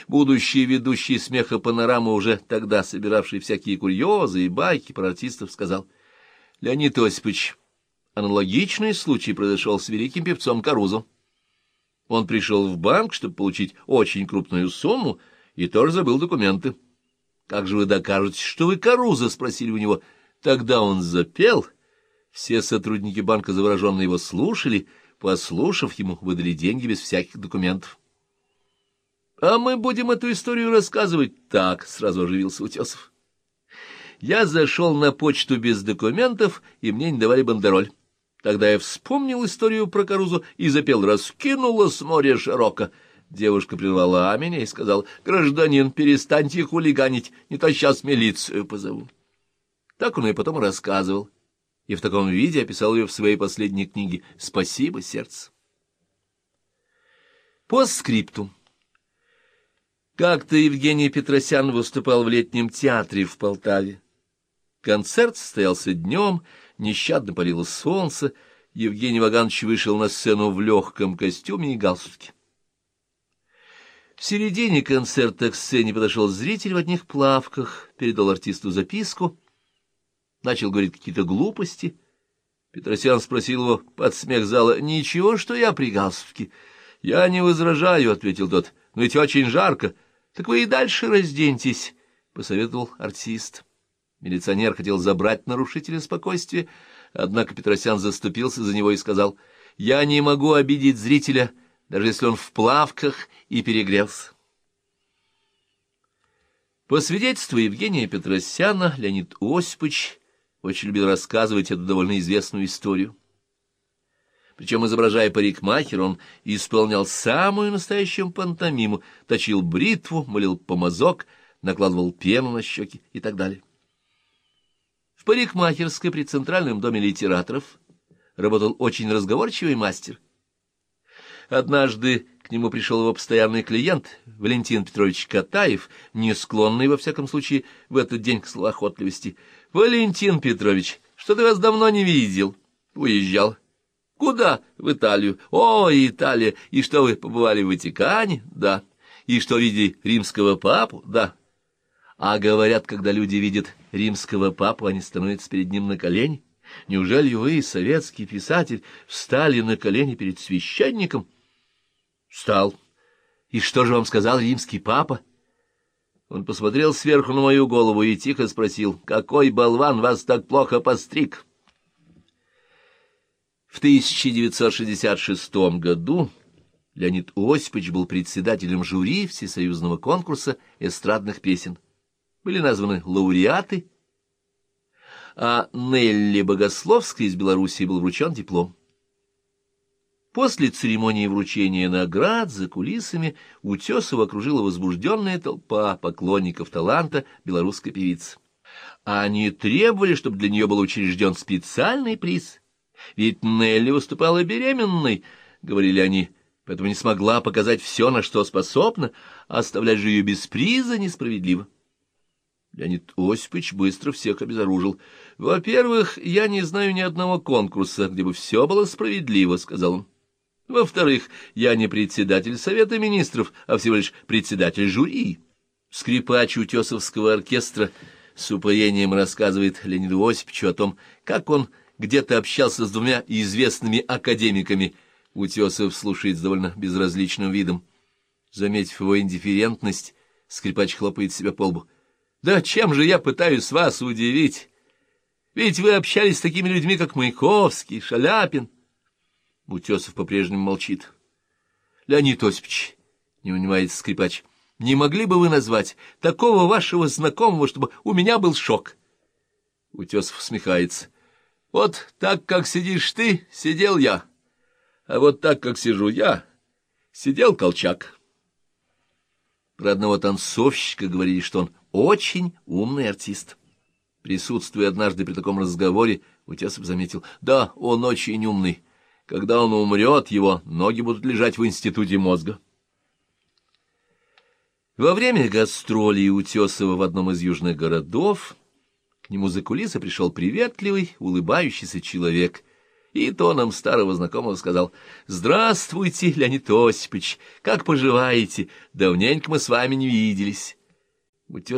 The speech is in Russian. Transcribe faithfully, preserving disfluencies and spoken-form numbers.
Будущий ведущий смеха панорамы, уже тогда собиравший всякие курьезы и байки про артистов, сказал: «Леонид Осипович, аналогичный случай произошел с великим певцом Карузо. Он пришел в банк, чтобы получить очень крупную сумму, и тоже забыл документы. Как же вы докажете, что вы Карузо?» — спросили у него. Тогда он запел. Все сотрудники банка завороженно его слушали. Послушав, ему выдали деньги без всяких документов. — А мы будем эту историю рассказывать так, — сразу оживился Утесов. Я зашел на почту без документов, и мне не давали бандероль. Тогда я вспомнил историю про Карузо и запел «Раскинулось море широко». Девушка прервала меня и сказала: «Гражданин, перестаньте хулиганить, не то сейчас милицию позову». Так он и потом рассказывал, и в таком виде описал ее в своей последней книге «Спасибо, сердце». Постскриптум. Как-то Евгений Петросян выступал в летнем театре в Полтаве. Концерт состоялся днем, нещадно палило солнце. Евгений Ваганович вышел на сцену в легком костюме и галстуке. В середине концерта к сцене подошел зритель в одних плавках, передал артисту записку, начал говорить какие-то глупости. Петросян спросил его под смех зала: «Ничего, что я при галстуке?» «Я не возражаю», — ответил тот, — «но ведь очень жарко». «Так вы и дальше разденьтесь», — посоветовал артист. Милиционер хотел забрать нарушителя спокойствия, однако Петросян заступился за него и сказал: «Я не могу обидеть зрителя, даже если он в плавках и перегрелся». По свидетельству Евгения Петросяна, Леонид Осипович очень любил рассказывать эту довольно известную историю. Причем, изображая парикмахера, он исполнял самую настоящую пантомиму, точил бритву, молил помазок, накладывал пену на щеки и так далее. В парикмахерской при Центральном доме литераторов работал очень разговорчивый мастер. Однажды к нему пришел его постоянный клиент, Валентин Петрович Катаев, не склонный, во всяком случае, в этот день к словоохотливости. «Валентин Петрович, что-то я вас давно не видел. Уезжал». «Куда?» «В Италию». «О, Италия! И что, вы побывали в Ватикане?» «Да». «И что, видели римского папу?» «Да». «А говорят, когда люди видят римского папу, они становятся перед ним на колени. Неужели вы, советский писатель, встали на колени перед священником?» «Встал». «И что же вам сказал римский папа?» Он посмотрел сверху на мою голову и тихо спросил: «Какой болван вас так плохо постриг?» В тысяча девятьсот шестьдесят шестом году Леонид Осипович был председателем жюри всесоюзного конкурса эстрадных песен. Были названы лауреаты, а Нелли Богословской из Белоруссии был вручен диплом. После церемонии вручения наград за кулисами Утесова окружила возбужденная толпа поклонников таланта белорусской певицы. Они требовали, чтобы для нее был учрежден специальный приз. «Ведь Нелли выступала беременной», — говорили они, — «поэтому не смогла показать все, на что способна, а оставлять же ее без приза несправедливо». Леонид Осипович быстро всех обезоружил. «Во-первых, я не знаю ни одного конкурса, где бы все было справедливо», — сказал он. «Во-вторых, я не председатель Совета министров, а всего лишь председатель жюри». Скрипач Утесовского оркестра с упоением рассказывает Леониду Осиповичу о том, как он где-то общался с двумя известными академиками. Утесов слушает с довольно безразличным видом. Заметив его индифферентность, скрипач хлопает себя по лбу. «Да чем же я пытаюсь вас удивить? Ведь вы общались с такими людьми, как Маяковский, Шаляпин». Утесов по-прежнему молчит. «Леонид Осипович», — не унимается скрипач, — «не могли бы вы назвать такого вашего знакомого, чтобы у меня был шок?» Утесов усмехается. «Вот так, как сидишь ты, сидел я, а вот так, как сижу я, сидел Колчак». Про одного танцовщика говорили, что он очень умный артист. Присутствуя однажды при таком разговоре, Утесов заметил: «Да, он очень умный. Когда он умрет, его ноги будут лежать в институте мозга». Во время гастролей Утесова в одном из южных городов к нему за кулисы пришел приветливый, улыбающийся человек. и тоном старого знакомого сказал: «Здравствуйте, Леонид Осипович, как поживаете? Давненько мы с вами не виделись».